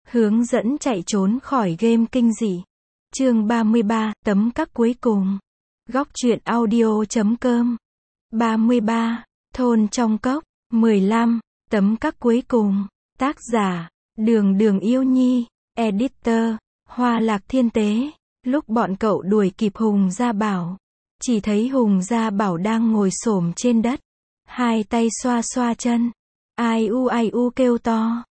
Hướng dẫn chạy trốn khỏi game kinh dị. Chương 33, tấm các cuối cùng. Góc truyện audio.com. 33. Thôn trong cốc. 15. Tấm các cuối cùng. Tác giả, Đường Yêu Nhi. Editor, Hoa Lạc Thiên Tế. Lúc bọn cậu đuổi kịp Hùng Gia Bảo, chỉ thấy Hùng Gia Bảo đang ngồi xổm trên đất, hai tay xoa xoa chân. Ai u kêu to.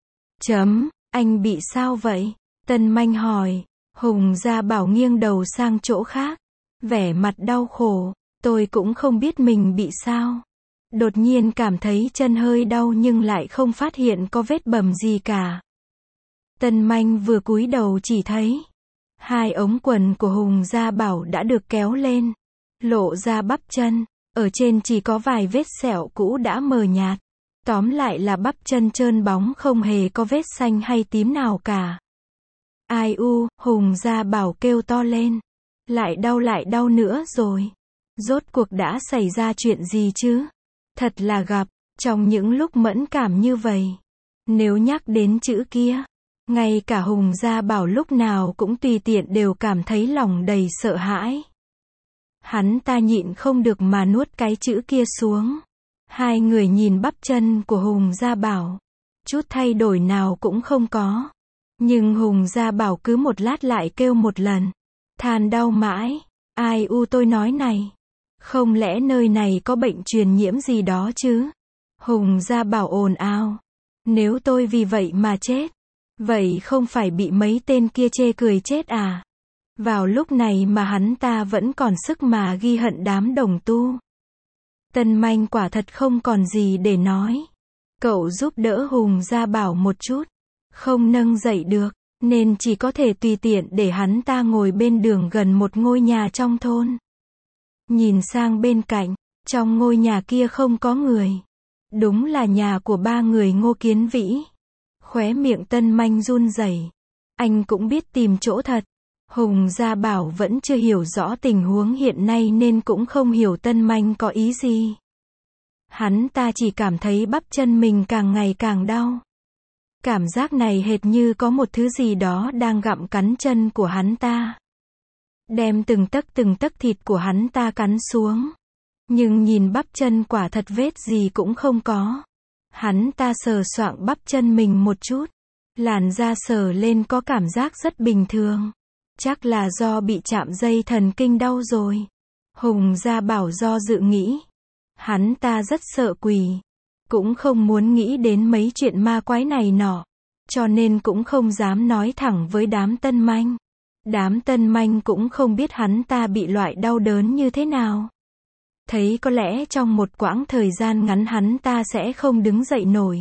Anh bị sao vậy? Tân Manh hỏi. Hùng Gia Bảo nghiêng đầu sang chỗ khác, vẻ mặt đau khổ. Tôi cũng không biết mình bị sao. Đột nhiên cảm thấy chân hơi đau nhưng lại không phát hiện có vết bầm gì cả. Tân Manh vừa cúi đầu chỉ thấy hai ống quần của Hùng Gia Bảo đã được kéo lên, lộ ra bắp chân, ở trên chỉ có vài vết sẹo cũ đã mờ nhạt. Tóm lại là bắp chân trơn bóng không hề có vết xanh hay tím nào cả. Ai u, Hùng Gia Bảo kêu to lên. Lại đau nữa rồi. Rốt cuộc đã xảy ra chuyện gì chứ? Thật là gặp, trong những lúc mẫn cảm như vậy. Nếu nhắc đến chữ kia, ngay cả Hùng Gia Bảo lúc nào cũng tùy tiện đều cảm thấy lòng đầy sợ hãi. Hắn ta nhịn không được mà nuốt cái chữ kia xuống. Hai người nhìn bắp chân của Hùng Gia Bảo, chút thay đổi nào cũng không có. Nhưng Hùng Gia Bảo cứ một lát lại kêu một lần, than đau mãi. Ai u, tôi nói này, không lẽ nơi này có bệnh truyền nhiễm gì đó chứ? Hùng Gia Bảo ồn ào. Nếu tôi vì vậy mà chết, vậy không phải bị mấy tên kia chê cười chết à? Vào lúc này mà hắn ta vẫn còn sức mà ghi hận đám đồng tu. Tân Manh quả thật không còn gì để nói. Cậu giúp đỡ Hùng Gia Bảo một chút, không nâng dậy được, nên chỉ có thể tùy tiện để hắn ta ngồi bên đường gần một ngôi nhà trong thôn. Nhìn sang bên cạnh, trong ngôi nhà kia không có người. Đúng là nhà của ba người Ngô Kiến Vĩ. Khóe miệng Tân Manh run rẩy. Anh cũng biết tìm chỗ thật. Hùng Gia Bảo vẫn chưa hiểu rõ tình huống hiện nay nên cũng không hiểu Tân Manh có ý gì. Hắn ta chỉ cảm thấy bắp chân mình càng ngày càng đau. Cảm giác này hệt như có một thứ gì đó đang gặm cắn chân của hắn ta, đem từng tấc thịt của hắn ta cắn xuống. Nhưng nhìn bắp chân quả thật vết gì cũng không có. Hắn ta sờ soạng bắp chân mình một chút, làn da sờ lên có cảm giác rất bình thường. Chắc là do bị chạm dây thần kinh đau rồi. Hùng Gia Bảo do dự nghĩ. Hắn ta rất sợ quỷ, cũng không muốn nghĩ đến mấy chuyện ma quái này nọ, cho nên cũng không dám nói thẳng với đám Tân Manh. Đám Tân Manh cũng không biết hắn ta bị loại đau đớn như thế nào. Thấy có lẽ trong một quãng thời gian ngắn hắn ta sẽ không đứng dậy nổi.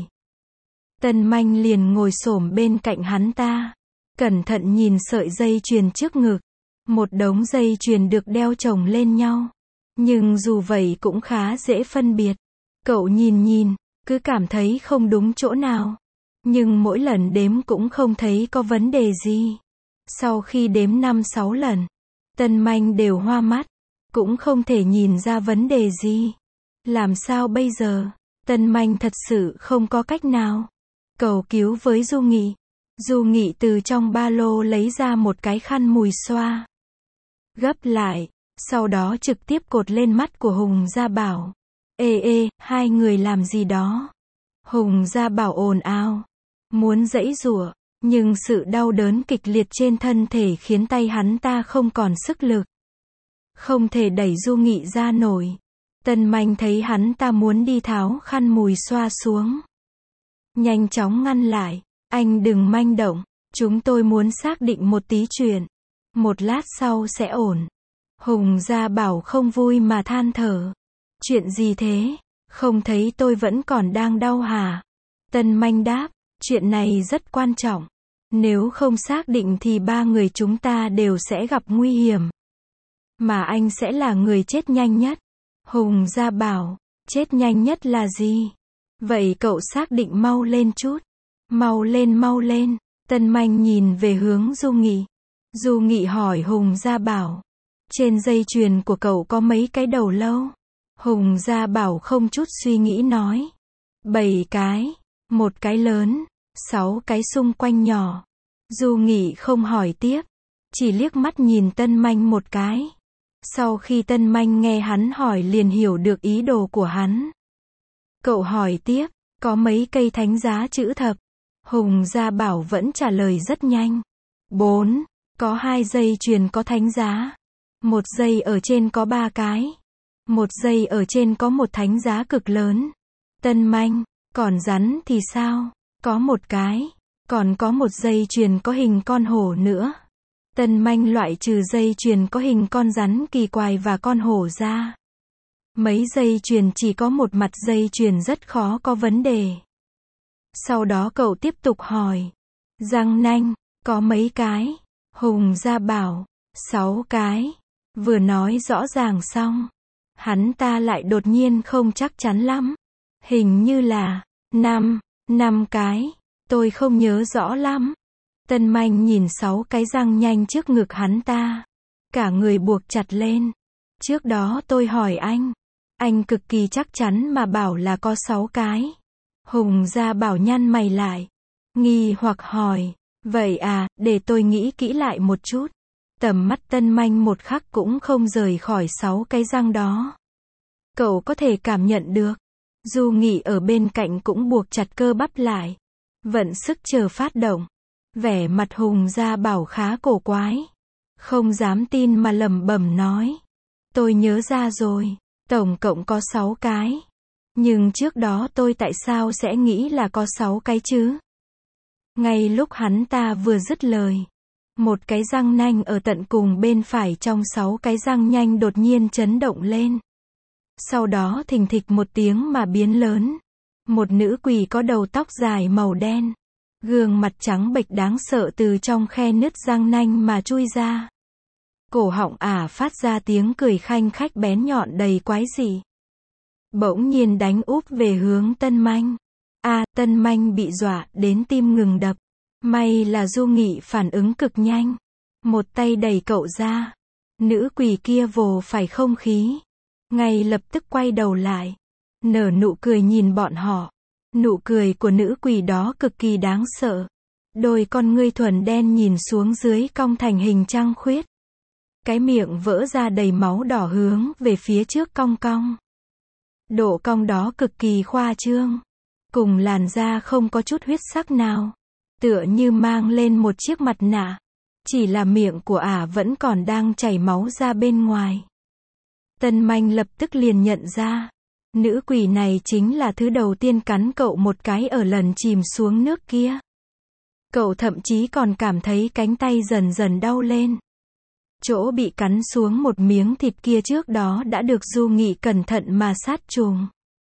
Tân Manh liền ngồi xổm bên cạnh hắn ta, cẩn thận nhìn sợi dây chuyền trước ngực. Một đống dây chuyền được đeo chồng lên nhau, nhưng dù vậy cũng khá dễ phân biệt. Cậu nhìn, cứ cảm thấy không đúng chỗ nào. Nhưng mỗi lần đếm cũng không thấy có vấn đề gì. Sau khi đếm 5-6 lần, Tân Manh đều hoa mắt, cũng không thể nhìn ra vấn đề gì. Làm sao bây giờ? Tân Manh thật sự không có cách nào. Cầu cứu với Du Nghị. Du Nghị từ trong ba lô lấy ra một cái khăn mùi xoa, gấp lại, sau đó trực tiếp cột lên mắt của Hùng Gia Bảo. Ê, hai người làm gì đó? Hùng Gia Bảo ồn ào, muốn giãy giụa, nhưng sự đau đớn kịch liệt trên thân thể khiến tay hắn ta không còn sức lực, không thể đẩy Du Nghị ra nổi. Tân Manh thấy hắn ta muốn đi tháo khăn mùi xoa xuống, nhanh chóng ngăn lại. Anh đừng manh động, chúng tôi muốn xác định một tí chuyện. Một lát sau sẽ ổn. Hùng Gia Bảo không vui mà than thở. Chuyện gì thế? Không thấy tôi vẫn còn đang đau hả? Tân Manh đáp, chuyện này rất quan trọng. Nếu không xác định thì ba người chúng ta đều sẽ gặp nguy hiểm. Mà anh sẽ là người chết nhanh nhất. Hùng Gia Bảo, chết nhanh nhất là gì? Vậy cậu xác định mau lên chút. Mau lên. Tân Manh nhìn về hướng Du Nghị. Du Nghị hỏi Hùng Gia Bảo, trên dây chuyền của cậu có mấy cái đầu lâu? Hùng Gia Bảo không chút suy nghĩ nói, 7 cái, một cái lớn, 6 cái xung quanh nhỏ. Du Nghị không hỏi tiếp, chỉ liếc mắt nhìn Tân Manh một cái. Sau khi Tân Manh nghe hắn hỏi liền hiểu được ý đồ của hắn. Cậu hỏi tiếp, có mấy cây thánh giá chữ thập? Hùng Gia Bảo vẫn trả lời rất nhanh. 4, có 2 dây chuyền có thánh giá. 1 dây ở trên có 3 cái. 1 dây ở trên có một thánh giá cực lớn. Tân Manh, còn rắn thì sao? Có 1 cái. Còn có 1 dây chuyền có hình con hổ nữa. Tân Manh loại trừ dây chuyền có hình con rắn kỳ quái và con hổ ra. Mấy dây chuyền chỉ có một mặt dây chuyền rất khó có vấn đề. Sau đó cậu tiếp tục hỏi. Răng nanh, có mấy cái? Hùng Gia Bảo, 6 cái. Vừa nói rõ ràng xong, hắn ta lại đột nhiên không chắc chắn lắm. Hình như là 5 cái. Tôi không nhớ rõ lắm. Tân Manh nhìn 6 cái răng nanh trước ngực hắn ta. Cả người buộc chặt lên. Trước đó tôi hỏi anh cực kỳ chắc chắn mà bảo là có 6 cái. Hùng Gia Bảo nhăn mày lại. Nghi hoặc hỏi, vậy à, để tôi nghĩ kỹ lại một chút. Tầm mắt Tân Manh một khắc cũng không rời khỏi 6 cái răng đó. Cậu có thể cảm nhận được. Du Nghị ở bên cạnh cũng buộc chặt cơ bắp lại. Vận sức chờ phát động. Vẻ mặt Hùng Gia Bảo khá cổ quái. Không dám tin mà lẩm bẩm nói. Tôi nhớ ra rồi. Tổng cộng có 6 cái. Nhưng trước đó tôi tại sao sẽ nghĩ là có 6 cái chứ? Ngay lúc hắn ta vừa dứt lời. Một cái răng nanh ở tận cùng bên phải trong 6 cái răng nanh đột nhiên chấn động lên. Sau đó thình thịch một tiếng mà biến lớn. Một nữ quỷ có đầu tóc dài màu đen. Gương mặt trắng bệch đáng sợ từ trong khe nứt răng nanh mà chui ra. Cổ họng ả phát ra tiếng cười khanh khách bén nhọn đầy quái dị. Bỗng nhiên đánh úp về hướng Tân Manh. Tân Manh bị dọa đến tim ngừng đập. May là Du Nghị phản ứng cực nhanh. Một tay đẩy cậu ra. Nữ quỷ kia vồ phải không khí. Ngay lập tức quay đầu lại. Nở nụ cười nhìn bọn họ. Nụ cười của nữ quỷ đó cực kỳ đáng sợ. Đôi con ngươi thuần đen nhìn xuống dưới cong thành hình trăng khuyết. Cái miệng vỡ ra đầy máu đỏ hướng về phía trước cong cong. Độ cong đó cực kỳ khoa trương. Cùng làn da không có chút huyết sắc nào. Tựa như mang lên một chiếc mặt nạ. Chỉ là miệng của ả vẫn còn đang chảy máu ra bên ngoài. Tân Manh lập tức liền nhận ra. Nữ quỷ này chính là thứ đầu tiên cắn cậu một cái ở lần chìm xuống nước kia. Cậu thậm chí còn cảm thấy cánh tay dần dần đau lên. Chỗ bị cắn xuống một miếng thịt kia trước đó đã được Du Nghị cẩn thận mà sát trùng.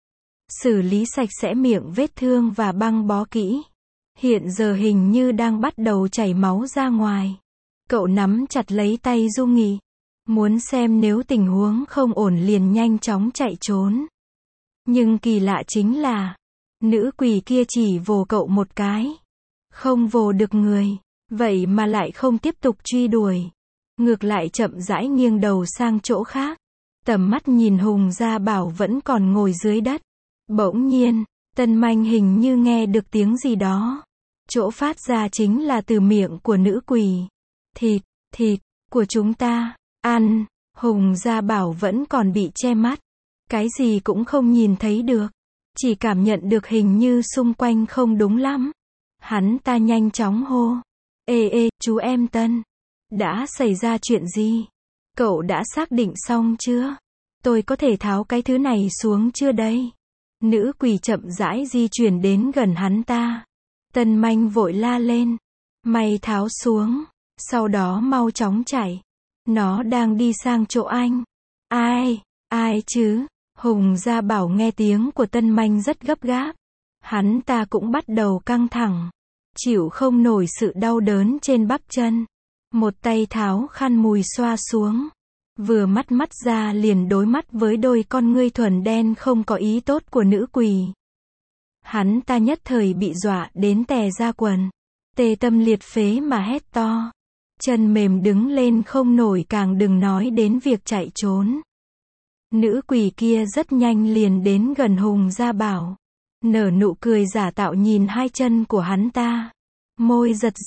Xử lý sạch sẽ miệng vết thương và băng bó kỹ. Hiện giờ hình như đang bắt đầu chảy máu ra ngoài. Cậu nắm chặt lấy tay Du Nghị. Muốn xem nếu tình huống không ổn liền nhanh chóng chạy trốn. Nhưng kỳ lạ chính là, nữ quỷ kia chỉ vồ cậu một cái. Không vồ được người. Vậy mà lại không tiếp tục truy đuổi. Ngược lại chậm rãi nghiêng đầu sang chỗ khác. Tầm mắt nhìn Hùng Gia Bảo vẫn còn ngồi dưới đất. Bỗng nhiên, Tân Manh hình như nghe được tiếng gì đó. Chỗ phát ra chính là từ miệng của nữ quỷ. Thịt của chúng ta, ăn. Hùng Gia Bảo vẫn còn bị che mắt. Cái gì cũng không nhìn thấy được. Chỉ cảm nhận được hình như xung quanh không đúng lắm. Hắn ta nhanh chóng hô. Ê, chú em Tân. Đã xảy ra chuyện gì? Cậu đã xác định xong chưa? Tôi có thể tháo cái thứ này xuống chưa đây? Nữ quỷ chậm rãi di chuyển đến gần hắn ta. Tân Manh vội la lên. Mày tháo xuống. Sau đó mau chóng chạy. Nó đang đi sang chỗ anh. Ai chứ? Hùng Gia Bảo nghe tiếng của Tân Manh rất gấp gáp. Hắn ta cũng bắt đầu căng thẳng. Chịu không nổi sự đau đớn trên bắp chân. Một tay tháo khăn mùi xoa xuống. Vừa mắt ra liền đối mắt với đôi con ngươi thuần đen không có ý tốt của nữ quỷ. Hắn ta nhất thời bị dọa đến tè ra quần. Tê tâm liệt phế mà hét to. Chân mềm đứng lên không nổi càng đừng nói đến việc chạy trốn. Nữ quỷ kia rất nhanh liền đến gần Hùng Gia Bảo. Nở nụ cười giả tạo nhìn hai chân của hắn ta. Môi giật giật.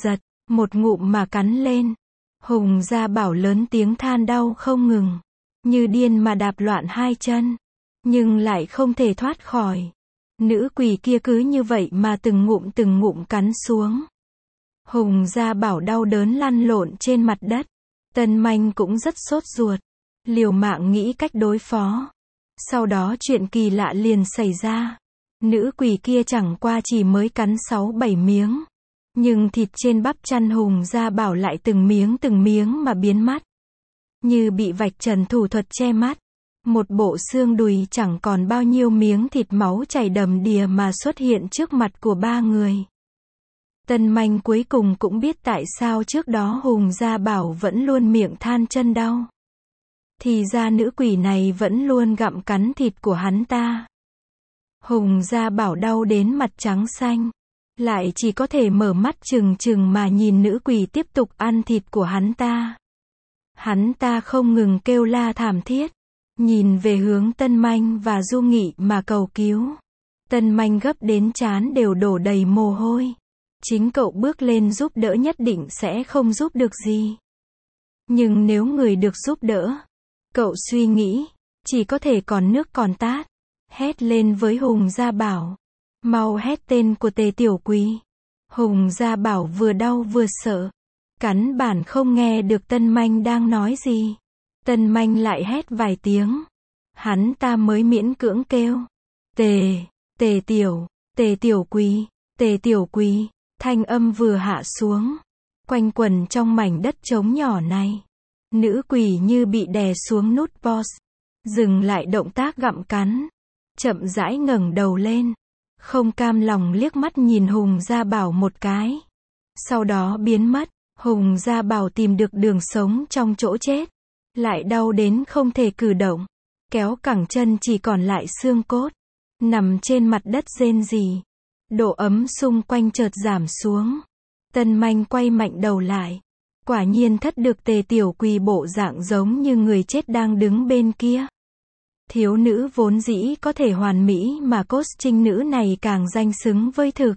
một ngụm mà cắn lên. Hùng Gia Bảo lớn tiếng than đau không ngừng, như điên mà đạp loạn hai chân, nhưng lại không thể thoát khỏi. Nữ quỷ kia cứ như vậy mà từng ngụm cắn xuống. Hùng Gia Bảo đau đớn lăn lộn trên mặt đất. Tân Manh cũng rất sốt ruột, liều mạng nghĩ cách đối phó. Sau đó chuyện kỳ lạ liền xảy ra. Nữ quỷ kia chẳng qua chỉ mới cắn 6-7 miếng, nhưng thịt trên bắp chân Hùng Gia Bảo lại từng miếng mà biến mất, như bị vạch trần thủ thuật che mắt. Một bộ xương đùi chẳng còn bao nhiêu miếng thịt, máu chảy đầm đìa mà xuất hiện trước mặt của ba người. Tân Manh cuối cùng cũng biết tại sao trước đó Hùng Gia Bảo vẫn luôn miệng than chân đau. Thì ra nữ quỷ này vẫn luôn gặm cắn thịt của hắn ta. Hùng Gia Bảo đau đến mặt trắng xanh, lại chỉ có thể mở mắt trừng mà nhìn nữ quỷ tiếp tục ăn thịt của hắn ta. Hắn ta không ngừng kêu la thảm thiết, nhìn về hướng Tân Manh và Du Nghị mà cầu cứu. Tân Manh gấp đến trán đều đổ đầy mồ hôi. Chính cậu bước lên giúp đỡ nhất định sẽ không giúp được gì. Nhưng nếu người được giúp đỡ, cậu suy nghĩ, chỉ có thể còn nước còn tát. Hét lên với Hùng Gia Bảo. Mau hét tên của Tề Tiểu Quỳ. Hùng Gia Bảo vừa đau vừa sợ, căn bản không nghe được Tân Manh đang nói gì. Tân Manh lại hét vài tiếng, hắn ta mới miễn cưỡng kêu. Tề Tiểu Quỳ. Thanh âm vừa hạ xuống, quanh quẩn trong mảnh đất trống nhỏ này. Nữ quỷ như bị đè xuống nút pause, dừng lại động tác gặm cắn, chậm rãi ngẩng đầu lên, không cam lòng liếc mắt nhìn Hùng Gia Bảo một cái. Sau đó biến mất. Hùng Gia Bảo tìm được đường sống trong chỗ chết, lại đau đến không thể cử động, kéo cẳng chân chỉ còn lại xương cốt, nằm trên mặt đất rên rỉ. Độ ấm xung quanh chợt giảm xuống. Tân Manh quay mạnh đầu lại, quả nhiên thất được Tề Tiểu Quỳ bộ dạng giống như người chết đang đứng bên kia. Thiếu nữ vốn dĩ có thể hoàn mỹ mà costume nữ này càng danh xứng với thực.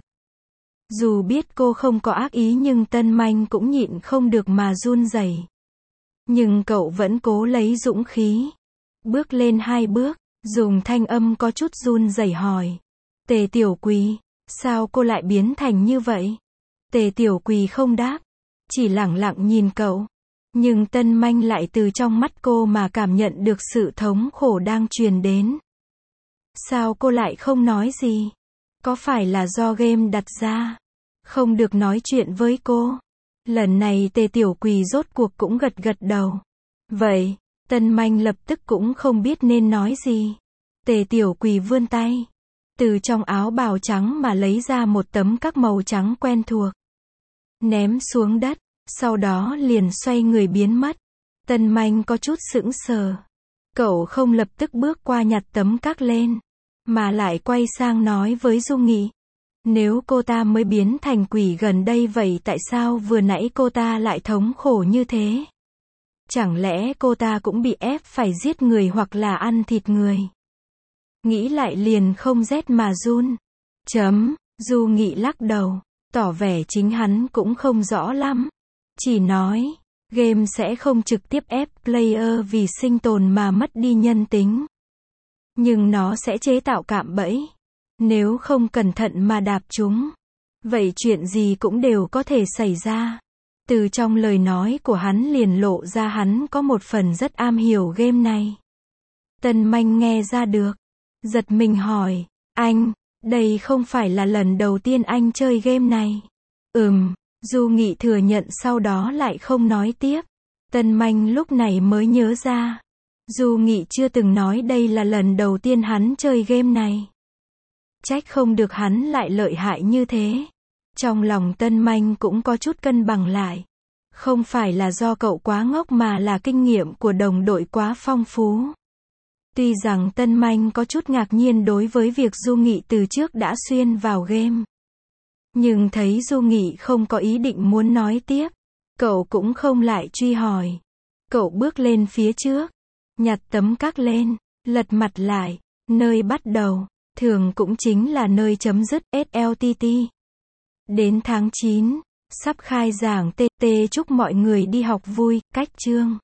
Dù biết cô không có ác ý nhưng Tân Manh cũng nhịn không được mà run rẩy. Nhưng cậu vẫn cố lấy dũng khí, bước lên 2 bước, dùng thanh âm có chút run rẩy hỏi. Tề Tiểu Quỳ, sao cô lại biến thành như vậy? Tề Tiểu Quỳ không đáp, chỉ lẳng lặng nhìn cậu. Nhưng Tân Manh lại từ trong mắt cô mà cảm nhận được sự thống khổ đang truyền đến. Sao cô lại không nói gì? Có phải là do game đặt ra không được nói chuyện với cô? Lần này Tề Tiểu Quỳ rốt cuộc cũng gật đầu. Vậy, Tân Manh lập tức cũng không biết nên nói gì. Tề Tiểu Quỳ vươn tay, từ trong áo bào trắng mà lấy ra một tấm các màu trắng quen thuộc, ném xuống đất, sau đó liền xoay người biến mất. Tân Manh có chút sững sờ. Cậu không lập tức bước qua nhặt tấm các lên, mà lại quay sang nói với Du Nghị. Nếu cô ta mới biến thành quỷ gần đây vậy tại sao vừa nãy cô ta lại thống khổ như thế? Chẳng lẽ cô ta cũng bị ép phải giết người hoặc là ăn thịt người? Nghĩ lại liền không rét mà run. Du Nghị lắc đầu, tỏ vẻ chính hắn cũng không rõ lắm. Chỉ nói, game sẽ không trực tiếp ép player vì sinh tồn mà mất đi nhân tính. Nhưng nó sẽ chế tạo cạm bẫy. Nếu không cẩn thận mà đạp chúng, vậy chuyện gì cũng đều có thể xảy ra. Từ trong lời nói của hắn liền lộ ra hắn có một phần rất am hiểu game này. Tân Manh nghe ra được, giật mình hỏi, anh, đây không phải là lần đầu tiên anh chơi game này? Du Nghị thừa nhận sau đó lại không nói tiếp. Tân Manh lúc này mới nhớ ra, Du Nghị chưa từng nói đây là lần đầu tiên hắn chơi game này. Trách không được hắn lại lợi hại như thế. Trong lòng Tân Manh cũng có chút cân bằng lại. Không phải là do cậu quá ngốc mà là kinh nghiệm của đồng đội quá phong phú. Tuy rằng Tân Manh có chút ngạc nhiên đối với việc Du Nghị từ trước đã xuyên vào game, nhưng thấy Du Nghị không có ý định muốn nói tiếp, cậu cũng không lại truy hỏi. Cậu bước lên phía trước, nhặt tấm các lên, lật mặt lại, nơi bắt đầu, thường cũng chính là nơi chấm dứt SLTT. Đến tháng 9, Sắp khai giảng TT chúc mọi người đi học vui, cách chương.